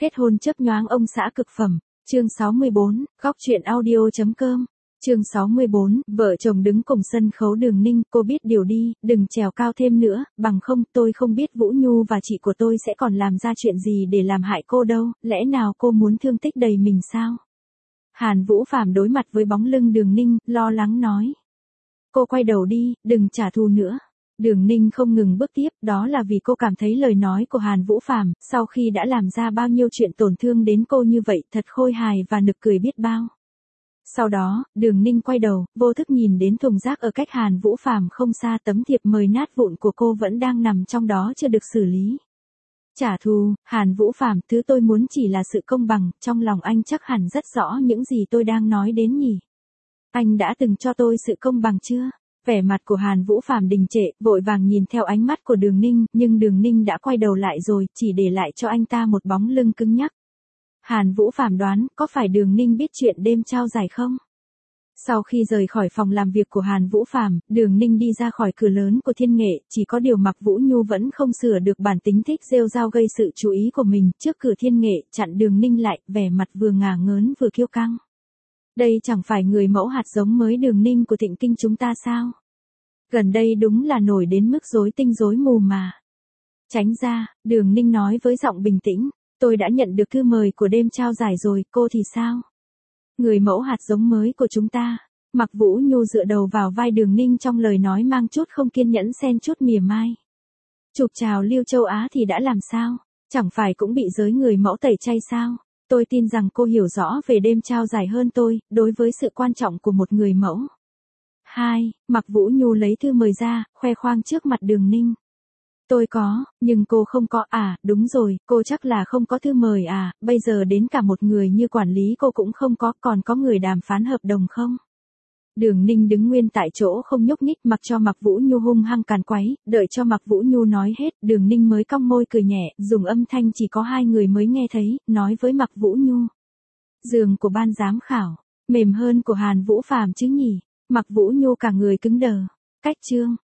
Kết hôn chớp nhoáng ông xã cực phẩm, chương 64, góc truyện audio.com. Chương 64, vợ chồng đứng cùng sân khấu Đường Ninh, cô biết điều đi, đừng trèo cao thêm nữa, bằng không tôi không biết Vũ Nhu và chị của tôi sẽ còn làm ra chuyện gì để làm hại cô đâu, lẽ nào cô muốn thương tích đầy mình sao? Hàn Vũ Phàm đối mặt với bóng lưng Đường Ninh, lo lắng nói. Cô quay đầu đi, đừng trả thù nữa. Đường Ninh không ngừng bước tiếp, đó là vì cô cảm thấy lời nói của Hàn Vũ Phàm, sau khi đã làm ra bao nhiêu chuyện tổn thương đến cô như vậy, thật khôi hài và nực cười biết bao. Sau đó, Đường Ninh quay đầu, vô thức nhìn đến thùng rác ở cách Hàn Vũ Phàm không xa, tấm thiệp mời nát vụn của cô vẫn đang nằm trong đó chưa được xử lý. Trả thù, Hàn Vũ Phàm, thứ tôi muốn chỉ là sự công bằng, trong lòng anh chắc hẳn rất rõ những gì tôi đang nói đến nhỉ. Anh đã từng cho tôi sự công bằng chưa? Vẻ mặt của Hàn Vũ Phàm đình trệ, vội vàng nhìn theo ánh mắt của Đường Ninh, nhưng Đường Ninh đã quay đầu lại rồi, chỉ để lại cho anh ta một bóng lưng cứng nhắc. Hàn Vũ Phàm đoán, có phải Đường Ninh biết chuyện đêm trao giải không? Sau khi rời khỏi phòng làm việc của Hàn Vũ Phàm, Đường Ninh đi ra khỏi cửa lớn của Thiên Nghệ, chỉ có điều Mạc Vũ Nhu vẫn không sửa được bản tính thích rêu rao gây sự chú ý của mình, trước cửa Thiên Nghệ, chặn Đường Ninh lại, vẻ mặt vừa ngả ngớn vừa kiêu căng. Đây chẳng phải người mẫu hạt giống mới Đường Ninh của Thịnh Kinh chúng ta sao? Gần đây đúng là nổi đến mức rối tinh rối mù mà. Tránh ra, Đường Ninh nói với giọng bình tĩnh, tôi đã nhận được thư mời của đêm trao giải rồi, cô thì sao? Người mẫu hạt giống mới của chúng ta. Mạc Vũ Nhu dựa đầu vào vai Đường Ninh trong lời nói mang chút không kiên nhẫn xen chút mỉa mai. Chụp chào Lưu Châu Á thì đã làm sao? Chẳng phải cũng bị giới người mẫu tẩy chay sao? Tôi tin rằng cô hiểu rõ về đêm trao giải hơn tôi, đối với sự quan trọng của một người mẫu. 2. Mạc Vũ Nhu lấy thư mời ra, khoe khoang trước mặt Đường Ninh. Tôi có, nhưng cô không có à, đúng rồi, cô chắc là không có thư mời à, bây giờ đến cả một người như quản lý cô cũng không có, còn có người đàm phán hợp đồng không? Đường Ninh đứng nguyên tại chỗ không nhúc nhích, mặc cho Mạc Vũ Nhu hung hăng càn quấy, đợi cho Mạc Vũ Nhu nói hết, Đường Ninh mới cong môi cười nhẹ, dùng âm thanh chỉ có hai người mới nghe thấy, nói với Mạc Vũ Nhu. Giường của ban giám khảo, mềm hơn của Hàn Vũ Phàm chứ nhỉ? Mạc Vũ Nhu cả người cứng đờ. Cách chương,